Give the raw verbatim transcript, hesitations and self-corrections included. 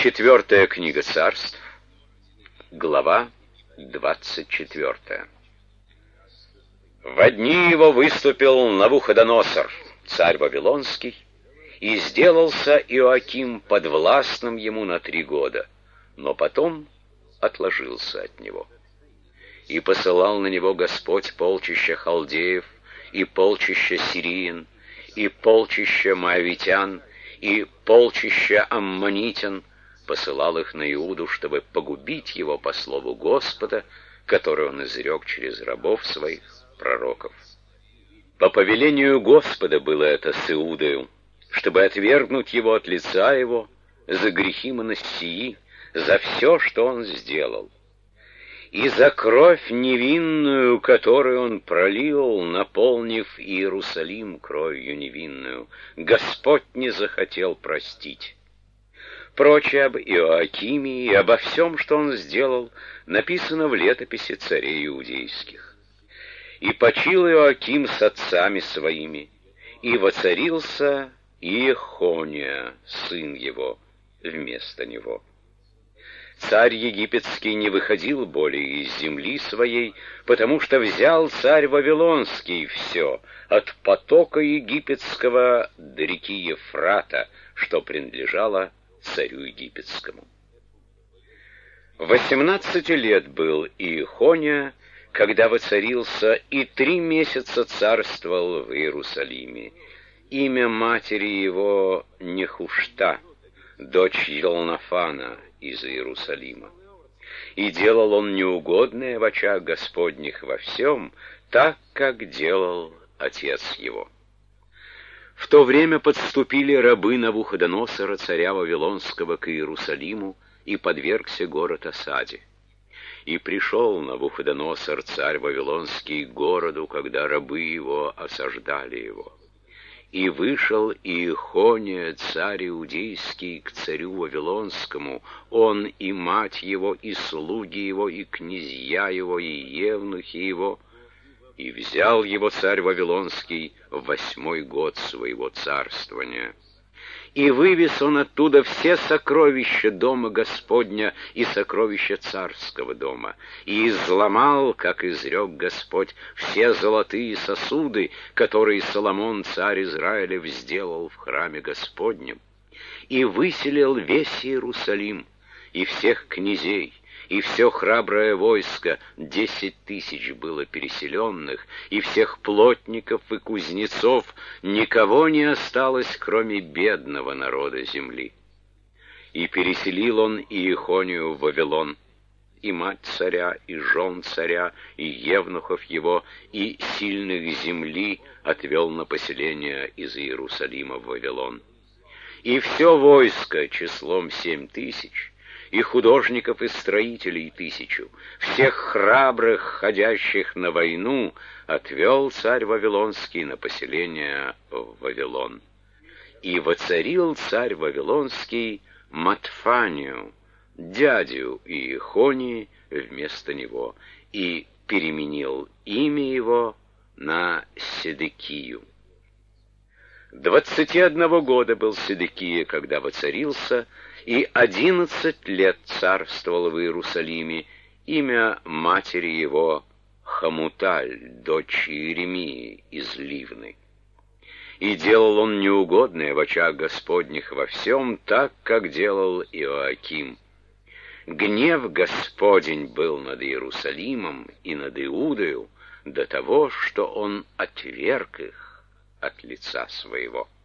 Четвертая книга Царств, глава двадцать четвертая. Во дни его выступил Навуходоносор, царь Вавилонский, и сделался Иоаким подвластным ему на три года, но потом отложился от него. И посылал на него Господь полчища халдеев, и полчища сириян, и полчища моавитян, и полчища аммонитян, посылал их на Иуду, чтобы погубить его по слову Господа, который он изрек через рабов своих, пророков. По повелению Господа было это с Иудою, чтобы отвергнуть его от лица его за грехи Манассии, за все, что он сделал. И за кровь невинную, которую он пролил, наполнив Иерусалим кровью невинную, Господь не захотел простить. Прочее об Иоакиме и обо всем, что он сделал, написано в летописи царей иудейских. И почил Иоаким с отцами своими, и воцарился Иехония, сын его, вместо него. Царь египетский не выходил более из земли своей, потому что взял царь Вавилонский все, от потока египетского до реки Ефрата, что принадлежало царю египетскому. Восемнадцати лет был Иехония, когда воцарился, и три месяца царствовал в Иерусалиме. Имя матери его Нехушта, дочь Елнафана из Иерусалима. И делал он неугодное в очах Господних во всем, так, как делал отец его. В то время подступили рабы Навуходоносора, царя Вавилонского, к Иерусалиму, и подвергся город осаде. И пришел Навуходоносор, царь Вавилонский, к городу, когда рабы его осаждали его. И вышел Иехония, царь иудейский, к царю Вавилонскому, он и мать его, и слуги его, и князья его, и евнухи его. И взял его царь Вавилонский в восьмой год своего царствования. И вывез он оттуда все сокровища дома Господня и сокровища царского дома, и изломал, как изрек Господь, все золотые сосуды, которые Соломон, царь Израилев, сделал в храме Господнем, и выселил весь Иерусалим, и всех князей, и все храброе войско, десять тысяч было переселенных, и всех плотников и кузнецов, никого не осталось, кроме бедного народа земли. И переселил он Иехонию в Вавилон, и мать царя, и жен царя, и евнухов его, и сильных земли отвел на поселение из Иерусалима в Вавилон. И все войско числом семь тысяч, и художников и строителей тысячу, всех храбрых, ходящих на войну, отвел царь Вавилонский на поселение в Вавилон. И воцарил царь Вавилонский Матфанию, дядю Иехонии, вместо него, и переменил имя его на Седекию. Двадцати одного года был Седекия, когда воцарился, и одиннадцать лет царствовал в Иерусалиме. Имя матери его Хамуталь, дочь Иеремии из Ливны. И делал он неугодное в очах Господних во всем, так, как делал Иоаким. Гнев Господень был над Иерусалимом и над Иудою до того, что он отверг их от лица своего.